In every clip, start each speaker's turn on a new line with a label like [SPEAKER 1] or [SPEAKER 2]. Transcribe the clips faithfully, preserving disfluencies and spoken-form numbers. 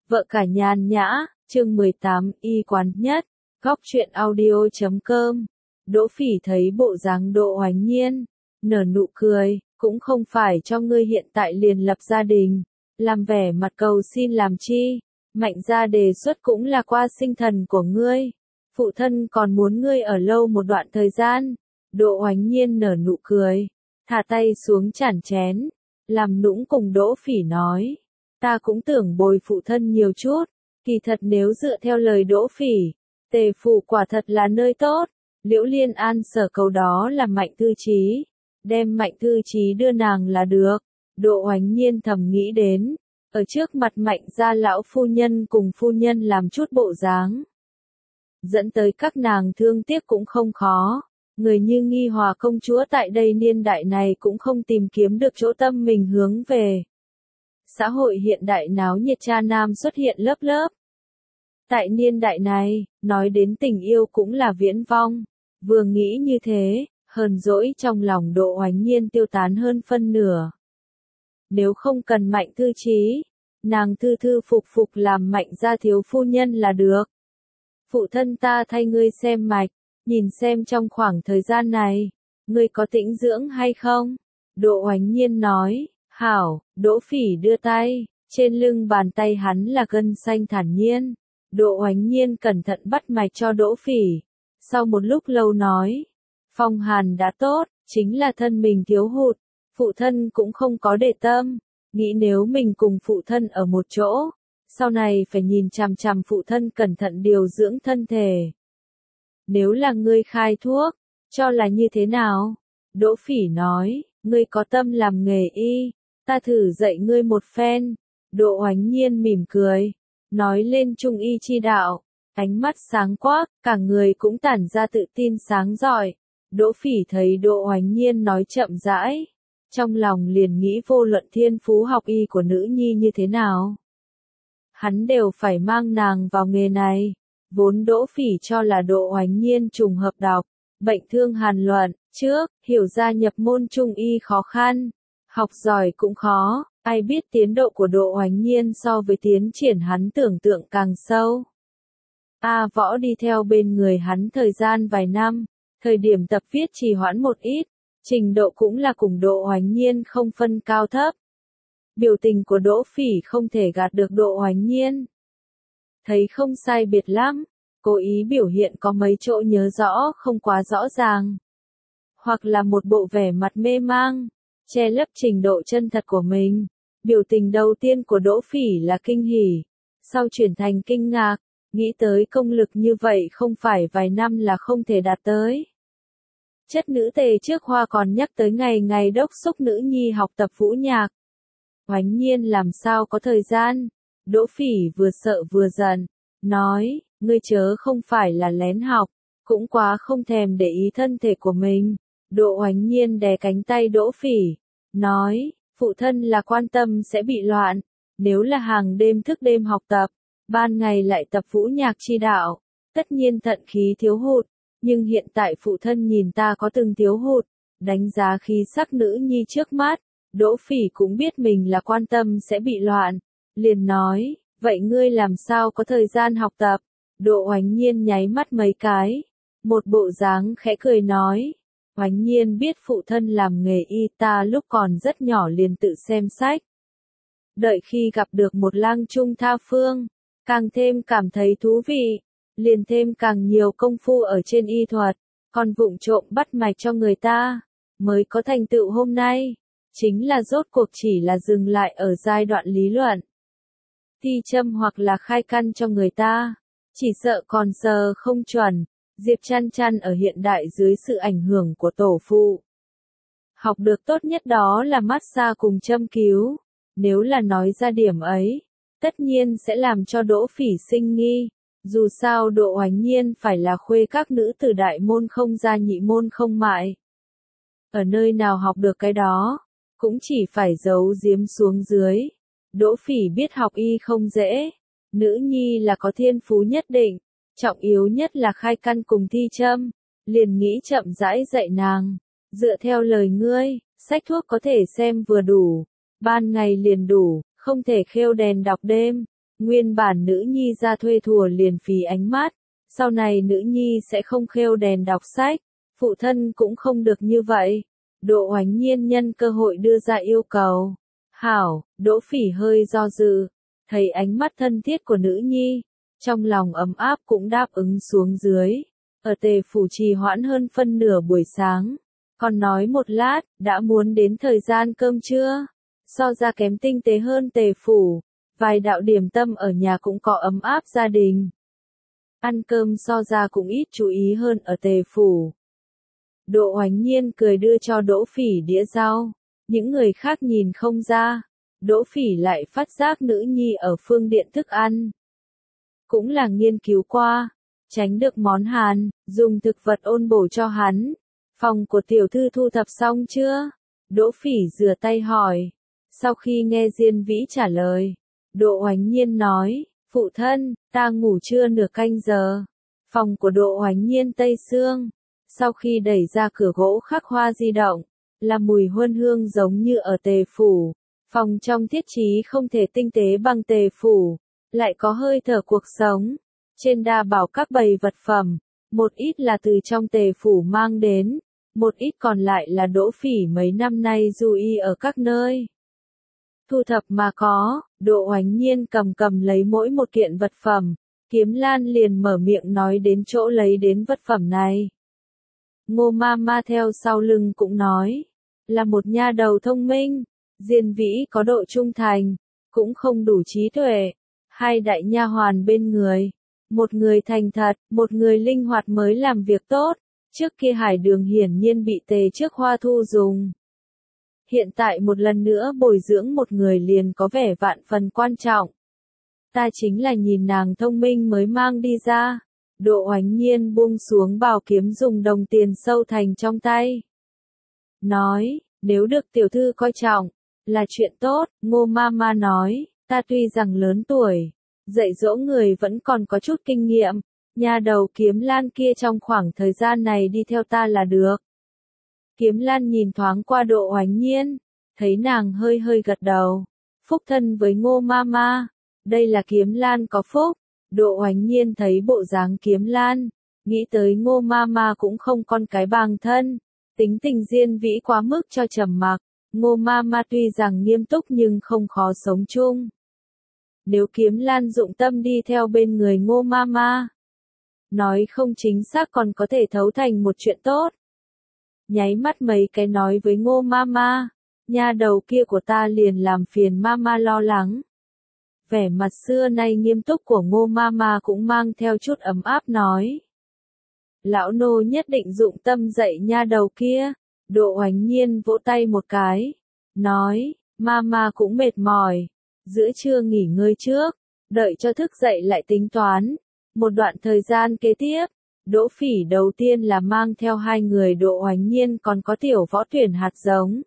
[SPEAKER 1] Vợ cả nhàn nhã, chương mười tám, y quán nhất, góc truyện audio chấm com. Đỗ Phỉ thấy bộ dáng Đỗ Oánh Nhiên, nở nụ cười, cũng không phải cho ngươi hiện tại liền lập gia đình, làm vẻ mặt cầu xin làm chi, Mạnh gia đề xuất cũng là qua sinh thần của ngươi, phụ thân còn muốn ngươi ở lâu một đoạn thời gian. Đỗ Oánh Nhiên nở nụ cười, thả tay xuống chản chén, làm nũng cùng Đỗ Phỉ nói, ta cũng tưởng bồi phụ thân nhiều chút, kỳ thật nếu dựa theo lời Đỗ Phỉ, Tề Phủ quả thật là nơi tốt, Liễu Liên An sở cầu đó là Mạnh Thư Chí, đem Mạnh Thư Chí đưa nàng là được. Đỗ Oánh Nhiên thầm nghĩ đến, ở trước mặt Mạnh gia lão phu nhân cùng phu nhân làm chút bộ dáng, dẫn tới các nàng thương tiếc cũng không khó. Người như Nghi Hòa công chúa tại đây niên đại này cũng không tìm kiếm được chỗ tâm mình hướng về. Xã hội hiện đại náo nhiệt cha nam xuất hiện lớp lớp. Tại niên đại này, nói đến tình yêu cũng là viễn vong. Vừa nghĩ như thế, hờn dỗi trong lòng Đỗ Oánh Nhiên tiêu tán hơn phân nửa. Nếu không cần Mạnh Thư Chí, nàng thư thư phục phục làm Mạnh gia thiếu phu nhân là được. Phụ thân ta thay ngươi xem mạch, nhìn xem trong khoảng thời gian này, ngươi có tĩnh dưỡng hay không? Đỗ Oánh Nhiên nói, hảo. Đỗ Phỉ đưa tay, trên lưng bàn tay hắn là gân xanh thản nhiên. Đỗ Oánh Nhiên cẩn thận bắt mạch cho Đỗ Phỉ, sau một lúc lâu nói, phong hàn đã tốt, chính là thân mình thiếu hụt, phụ thân cũng không có để tâm, nghĩ nếu mình cùng phụ thân ở một chỗ, sau này phải nhìn chằm chằm phụ thân cẩn thận điều dưỡng thân thể. Nếu là ngươi khai thuốc, cho là như thế nào? Đỗ Phỉ nói, ngươi có tâm làm nghề y, ta thử dạy ngươi một phen. Đỗ Oánh Nhiên mỉm cười, nói lên trung y chi đạo, ánh mắt sáng quắc, cả người cũng tản ra tự tin sáng rọi. Đỗ Phỉ thấy Đỗ Oánh Nhiên nói chậm rãi, trong lòng liền nghĩ vô luận thiên phú học y của nữ nhi như thế nào, hắn đều phải mang nàng vào nghề này. Vốn Đỗ Phỉ cho là Đỗ Oánh Nhiên trùng hợp đọc bệnh thương hàn luận trước, hiểu ra nhập môn trung y khó khăn, học giỏi cũng khó, ai biết tiến độ của Đỗ Oánh Nhiên so với tiến triển hắn tưởng tượng càng sâu. A Võ đi theo bên người hắn thời gian vài năm, thời điểm tập viết trì hoãn một ít, trình độ cũng là cùng Đỗ Oánh Nhiên không phân cao thấp. Biểu tình của Đỗ Phỉ không thể gạt được Đỗ Oánh Nhiên. Thấy không sai biệt lắm, cố ý biểu hiện có mấy chỗ nhớ rõ không quá rõ ràng. Hoặc là một bộ vẻ mặt mê mang, che lấp trình độ chân thật của mình. Biểu tình đầu tiên của Đỗ Phỉ là kinh hỉ, sau chuyển thành kinh ngạc, nghĩ tới công lực như vậy không phải vài năm là không thể đạt tới. Chất nữ Tề trước Hoa còn nhắc tới ngày ngày đốc xúc nữ nhi học tập vũ nhạc. Oánh Nhiên làm sao có thời gian? Đỗ Phỉ vừa sợ vừa giận, nói, ngươi chớ không phải là lén học, cũng quá không thèm để ý thân thể của mình. Đỗ Oánh Nhiên đè cánh tay Đỗ Phỉ, nói, phụ thân là quan tâm sẽ bị loạn, nếu là hàng đêm thức đêm học tập, ban ngày lại tập vũ nhạc chi đạo, tất nhiên thận khí thiếu hụt, nhưng hiện tại phụ thân nhìn ta có từng thiếu hụt, đánh giá khí sắc nữ nhi trước mắt, Đỗ Phỉ cũng biết mình là quan tâm sẽ bị loạn, liền nói, vậy ngươi làm sao có thời gian học tập? Đỗ Oánh Nhiên nháy mắt mấy cái, một bộ dáng khẽ cười nói, Oánh Nhiên biết phụ thân làm nghề y, ta lúc còn rất nhỏ liền tự xem sách. Đợi khi gặp được một lang trung tha phương, càng thêm cảm thấy thú vị, liền thêm càng nhiều công phu ở trên y thuật, còn vụng trộm bắt mạch cho người ta, mới có thành tựu hôm nay, chính là rốt cuộc chỉ là dừng lại ở giai đoạn lý luận. Thi châm hoặc là khai căn cho người ta, chỉ sợ còn sờ không chuẩn. Diệp Chăn Chăn ở hiện đại dưới sự ảnh hưởng của tổ phụ, học được tốt nhất đó là massage cùng châm cứu. Nếu là nói ra điểm ấy, tất nhiên sẽ làm cho Đỗ Phỉ sinh nghi. Dù sao Đỗ Oánh Nhiên phải là khuê các nữ tử đại môn không gia nhị môn không mại. Ở nơi nào học được cái đó, cũng chỉ phải giấu giếm xuống dưới. Đỗ Phỉ biết học y không dễ, nữ nhi là có thiên phú nhất định, trọng yếu nhất là khai căn cùng thi châm, liền nghĩ chậm rãi dạy nàng. Dựa theo lời ngươi, sách thuốc có thể xem vừa đủ, ban ngày liền đủ, không thể khêu đèn đọc đêm. Nguyên bản nữ nhi ra thuê thùa liền phí ánh mắt, sau này nữ nhi sẽ không khêu đèn đọc sách, phụ thân cũng không được như vậy. Đỗ Oánh Nhiên nhân cơ hội đưa ra yêu cầu. Hảo, Đỗ Phỉ hơi do dự, thấy ánh mắt thân thiết của nữ nhi, trong lòng ấm áp cũng đáp ứng xuống dưới. Ở Tề phủ trì hoãn hơn phân nửa buổi sáng, còn nói một lát, đã muốn đến thời gian cơm trưa. So ra kém tinh tế hơn Tề phủ, vài đạo điểm tâm ở nhà cũng có ấm áp gia đình. Ăn cơm so ra cũng ít chú ý hơn ở Tề phủ. Đỗ Oánh Nhiên cười đưa cho Đỗ Phỉ đĩa rau, những người khác nhìn không ra, Đỗ Phỉ lại phát giác nữ nhi ở phương điện thức ăn. Cũng là nghiên cứu qua, tránh được món Hàn, dùng thực vật ôn bổ cho hắn. Phòng của tiểu thư thu thập xong chưa? Đỗ Phỉ rửa tay hỏi. Sau khi nghe Diên Vĩ trả lời, Đỗ Oánh Nhiên nói, phụ thân, ta ngủ trưa nửa canh giờ. Phòng của Đỗ Oánh Nhiên tây xương. Sau khi đẩy ra cửa gỗ khắc hoa di động, là mùi huân hương giống như ở Tề phủ. Phòng trong thiết trí không thể tinh tế bằng Tề phủ, lại có hơi thở cuộc sống. Trên đa bảo các bầy vật phẩm, một ít là từ trong Tề phủ mang đến, một ít còn lại là Đỗ Phỉ mấy năm nay du y ở các nơi. Thu thập mà có, Đỗ Oánh Nhiên cầm cầm lấy mỗi một kiện vật phẩm, Kiếm Lan liền mở miệng nói đến chỗ lấy đến vật phẩm này. Ngô ma ma theo sau lưng cũng nói, là một nha đầu thông minh, Diên Vĩ có độ trung thành, cũng không đủ trí tuệ, hai đại nha hoàn bên người, một người thành thật, một người linh hoạt mới làm việc tốt, trước kia Hải Đường hiển nhiên bị Tề trước Hoa thu dùng. Hiện tại một lần nữa bồi dưỡng một người liền có vẻ vạn phần quan trọng. Ta chính là nhìn nàng thông minh mới mang đi ra. Đỗ Oánh Nhiên buông xuống bảo kiếm dùng đồng tiền sâu thành trong tay. Nói, nếu được tiểu thư coi trọng, là chuyện tốt. Ngô ma ma nói, ta tuy rằng lớn tuổi, dạy dỗ người vẫn còn có chút kinh nghiệm. Nhà đầu Kiếm Lan kia trong khoảng thời gian này đi theo ta là được. Kiếm Lan nhìn thoáng qua Đỗ Oánh Nhiên, thấy nàng hơi hơi gật đầu. Phúc thân với Ngô ma ma, đây là Kiếm Lan có phúc. Đỗ Oánh Nhiên thấy bộ dáng Kiếm Lan, nghĩ tới Ngô ma ma cũng không con cái bằng thân, tính tình Diên Vĩ quá mức cho trầm mặc. Ngô ma ma tuy rằng nghiêm túc nhưng không khó sống chung. Nếu Kiếm Lan dụng tâm đi theo bên người Ngô ma ma, nói không chính xác còn có thể thấu thành một chuyện tốt. Nháy mắt mấy cái nói với Ngô ma ma, nha đầu kia của ta liền làm phiền ma ma lo lắng. Vẻ mặt xưa nay nghiêm túc của Ngô ma ma cũng mang theo chút ấm áp nói. Lão nô nhất định dụng tâm dạy nha đầu kia. Đỗ Oánh Nhiên vỗ tay một cái, nói, ma ma cũng mệt mỏi, giữa trưa nghỉ ngơi trước, đợi cho thức dậy lại tính toán. Một đoạn thời gian kế tiếp, Đỗ Phỉ đầu tiên là mang theo hai người Đỗ Oánh Nhiên còn có tiểu võ tuyển hạt giống.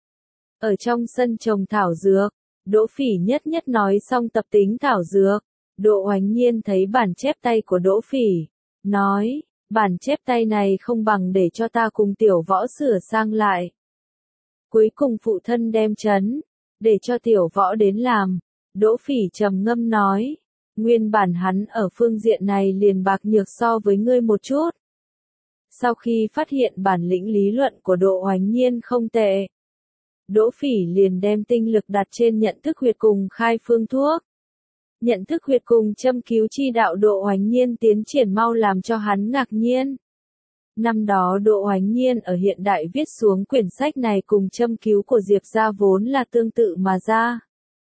[SPEAKER 1] Ở trong sân trồng thảo dược, Đỗ Phỉ nhất nhất nói xong tập tính thảo dược. Đỗ Oánh Nhiên thấy bản chép tay của Đỗ Phỉ, nói, bản chép tay này không bằng để cho ta cùng tiểu võ sửa sang lại. Cuối cùng phụ thân đem chấn, để cho tiểu võ đến làm. Đỗ Phỉ trầm ngâm nói, nguyên bản hắn ở phương diện này liền bạc nhược so với ngươi một chút. Sau khi phát hiện bản lĩnh lý luận của Đỗ Oánh Nhiên không tệ, Đỗ Phỉ liền đem tinh lực đặt trên nhận thức huyệt cùng khai phương thuốc. Nhận thức huyệt cùng châm cứu chi đạo Đỗ Oánh Nhiên tiến triển mau làm cho hắn ngạc nhiên. Năm đó Đỗ Oánh Nhiên ở hiện đại viết xuống quyển sách này cùng châm cứu của Diệp gia vốn là tương tự mà ra.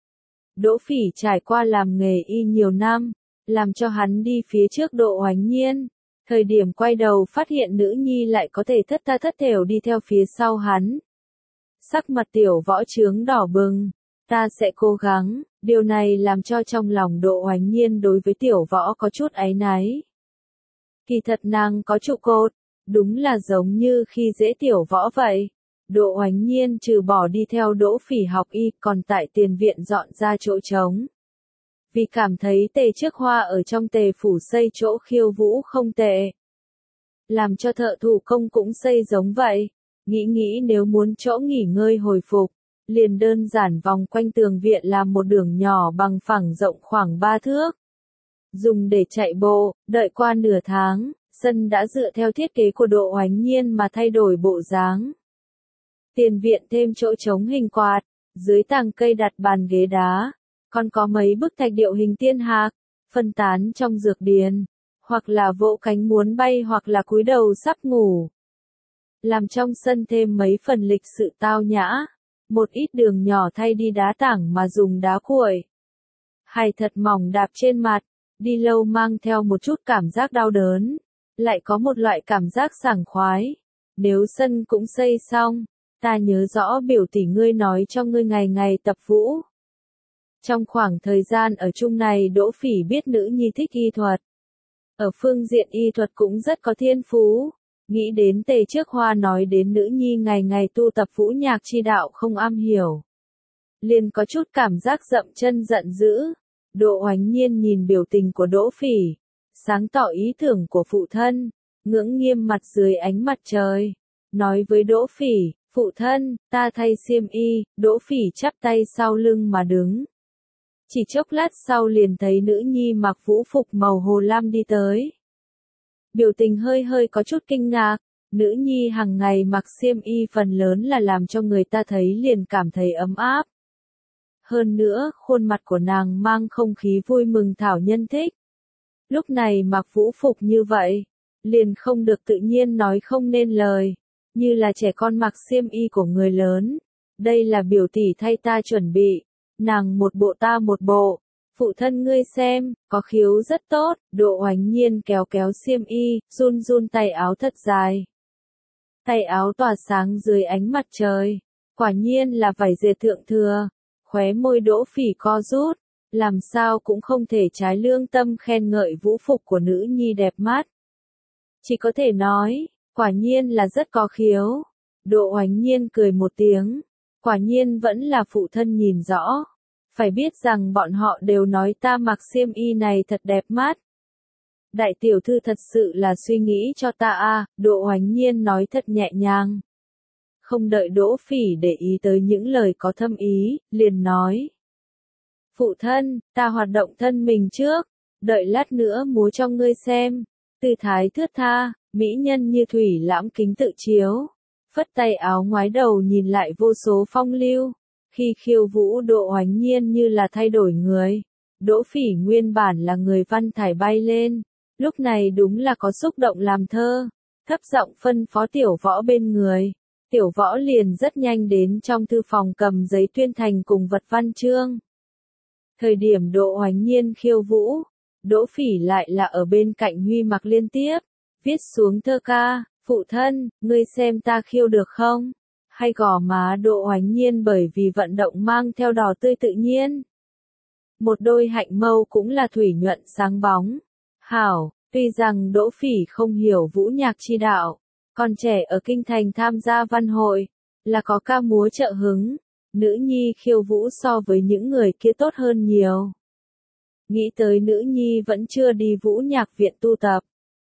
[SPEAKER 1] Đỗ Phỉ trải qua làm nghề y nhiều năm, làm cho hắn đi phía trước Đỗ Oánh Nhiên. Thời điểm quay đầu phát hiện nữ nhi lại có thể thất tha thất thểu đi theo phía sau hắn. Sắc mặt tiểu võ trướng đỏ bừng, ta sẽ cố gắng, điều này làm cho trong lòng Đỗ Oánh Nhiên đối với tiểu võ có chút áy náy. Kỳ thật nàng có trụ cột, đúng là giống như khi dễ tiểu võ vậy. Đỗ Oánh Nhiên trừ bỏ đi theo Đỗ Phỉ học y còn tại tiền viện dọn ra chỗ trống. Vì cảm thấy Tề trước Hoa ở trong Tề phủ xây chỗ khiêu vũ không tệ. Làm cho thợ thủ công cũng xây giống vậy. Nghĩ nghĩ nếu muốn chỗ nghỉ ngơi hồi phục, liền đơn giản vòng quanh tường viện làm một đường nhỏ bằng phẳng rộng khoảng ba thước. Dùng để chạy bộ, đợi qua nửa tháng, sân đã dựa theo thiết kế của Đỗ Oánh Nhiên mà thay đổi bộ dáng. Tiền viện thêm chỗ trống hình quạt, dưới tàng cây đặt bàn ghế đá, còn có mấy bức thạch điệu hình tiên hạc, phân tán trong dược điền, hoặc là vỗ cánh muốn bay hoặc là cúi đầu sắp ngủ. Làm trong sân thêm mấy phần lịch sự tao nhã, một ít đường nhỏ thay đi đá tảng mà dùng đá cuội. Hay thật mỏng đạp trên mặt, đi lâu mang theo một chút cảm giác đau đớn, lại có một loại cảm giác sảng khoái. Nếu sân cũng xây xong, ta nhớ rõ biểu tỷ ngươi nói cho ngươi ngày ngày tập vũ. Trong khoảng thời gian ở chung này Đỗ Phỉ biết nữ nhi thích y thuật. Ở phương diện y thuật cũng rất có thiên phú. Nghĩ đến Tề Trước Hoa nói đến nữ nhi ngày ngày tu tập vũ nhạc chi đạo không am hiểu. Liền có chút cảm giác dậm chân giận dữ. Đỗ Oánh Nhiên nhìn biểu tình của Đỗ Phỉ, sáng tỏ ý tưởng của phụ thân, ngưỡng nghiêm mặt dưới ánh mặt trời. Nói với Đỗ Phỉ, phụ thân, ta thay xiêm y. Đỗ Phỉ chắp tay sau lưng mà đứng. Chỉ chốc lát sau liền thấy nữ nhi mặc vũ phục màu hồ lam đi tới. Biểu tình hơi hơi có chút kinh ngạc, nữ nhi hàng ngày mặc xiêm y phần lớn là làm cho người ta thấy liền cảm thấy ấm áp. Hơn nữa, khuôn mặt của nàng mang không khí vui mừng thảo nhân thích. Lúc này mặc vũ phục như vậy, liền không được tự nhiên nói không nên lời, như là trẻ con mặc xiêm y của người lớn. Đây là biểu tỷ thay ta chuẩn bị, nàng một bộ ta một bộ. Phụ thân ngươi xem, có khiếu rất tốt. Đỗ Oánh Nhiên kéo kéo xiêm y, run run tay áo thật dài. Tay áo tỏa sáng dưới ánh mặt trời. Quả nhiên là vải dệt thượng thừa. Khóe môi Đỗ Phỉ co rút, làm sao cũng không thể trái lương tâm khen ngợi vũ phục của nữ nhi đẹp mắt. Chỉ có thể nói, quả nhiên là rất có khiếu. Đỗ Oánh Nhiên cười một tiếng, quả nhiên vẫn là phụ thân nhìn rõ. Phải biết rằng bọn họ đều nói ta mặc xiêm y này thật đẹp mắt. Đại tiểu thư thật sự là suy nghĩ cho ta à, Đỗ Oánh Nhiên nói thật nhẹ nhàng. Không đợi Đỗ Phỉ để ý tới những lời có thâm ý, liền nói. Phụ thân, ta hoạt động thân mình trước, đợi lát nữa múa cho ngươi xem. Tư thái thướt tha, mỹ nhân như thủy lãm kính tự chiếu. Phất tay áo ngoái đầu nhìn lại vô số phong lưu. Khi khiêu vũ Đỗ Oánh Nhiên như là thay đổi người. Đỗ Phỉ nguyên bản là người văn thải bay lên. Lúc này đúng là có xúc động làm thơ. Thấp giọng phân phó tiểu võ bên người. Tiểu võ liền rất nhanh đến trong thư phòng cầm giấy tuyên thành cùng vật văn chương. Thời điểm Đỗ Oánh Nhiên khiêu vũ, Đỗ Phỉ lại là ở bên cạnh Huy Mặc liên tiếp, viết xuống thơ ca, phụ thân, ngươi xem ta khiêu được không? Hay gò má Đỗ Oánh Nhiên bởi vì vận động mang theo đỏ tươi tự nhiên. Một đôi hạnh mâu cũng là thủy nhuận sáng bóng. Hảo, tuy rằng Đỗ Phỉ không hiểu vũ nhạc chi đạo, còn trẻ ở kinh thành tham gia văn hội, là có ca múa trợ hứng, nữ nhi khiêu vũ so với những người kia tốt hơn nhiều. Nghĩ tới nữ nhi vẫn chưa đi vũ nhạc viện tu tập.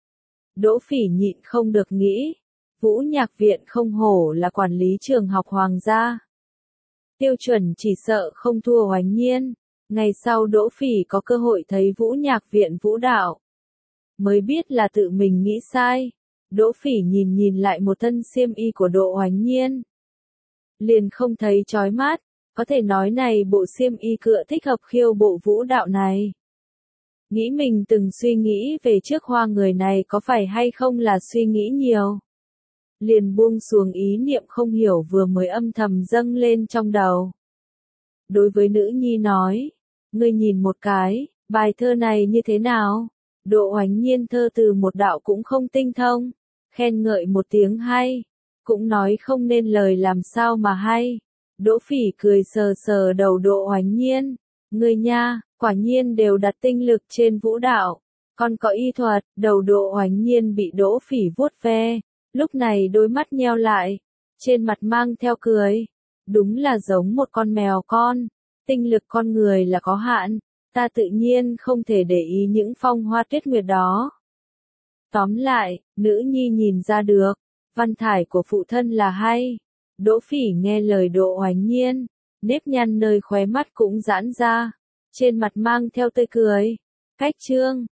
[SPEAKER 1] Đỗ Phỉ nhịn không được nghĩ, vũ nhạc viện không hổ là quản lý trường học hoàng gia. Tiêu chuẩn chỉ sợ không thua Oánh Nhiên. Ngày sau Đỗ Phỉ có cơ hội thấy vũ nhạc viện vũ đạo, mới biết là tự mình nghĩ sai. Đỗ Phỉ nhìn nhìn lại một thân xiêm y của Đỗ Oánh Nhiên, liền không thấy chói mắt, có thể nói này bộ xiêm y cựa thích hợp khiêu bộ vũ đạo này. Nghĩ mình từng suy nghĩ về Trước Hoa người này có phải hay không là suy nghĩ nhiều. Liền buông xuống ý niệm không hiểu vừa mới âm thầm dâng lên trong đầu. Đối với nữ nhi nói, ngươi nhìn một cái, bài thơ này như thế nào? Đỗ Oánh Nhiên thơ từ một đạo cũng không tinh thông, khen ngợi một tiếng hay, cũng nói không nên lời làm sao mà hay. Đỗ Phỉ cười sờ sờ đầu Đỗ Oánh Nhiên, ngươi nha, quả nhiên đều đặt tinh lực trên vũ đạo, còn có y thuật. Đầu Đỗ Oánh Nhiên bị Đỗ Phỉ vuốt ve, lúc này đôi mắt nheo lại, trên mặt mang theo cười, đúng là giống một con mèo con. Tinh lực con người là có hạn, ta tự nhiên không thể để ý những phong hoa tuyết nguyệt đó. Tóm lại, nữ nhi nhìn ra được, văn thải của phụ thân là hay, Đỗ Phỉ nghe lời Đỗ Oánh Nhiên, nếp nhăn nơi khóe mắt cũng giãn ra, trên mặt mang theo tươi cười. Khách trương,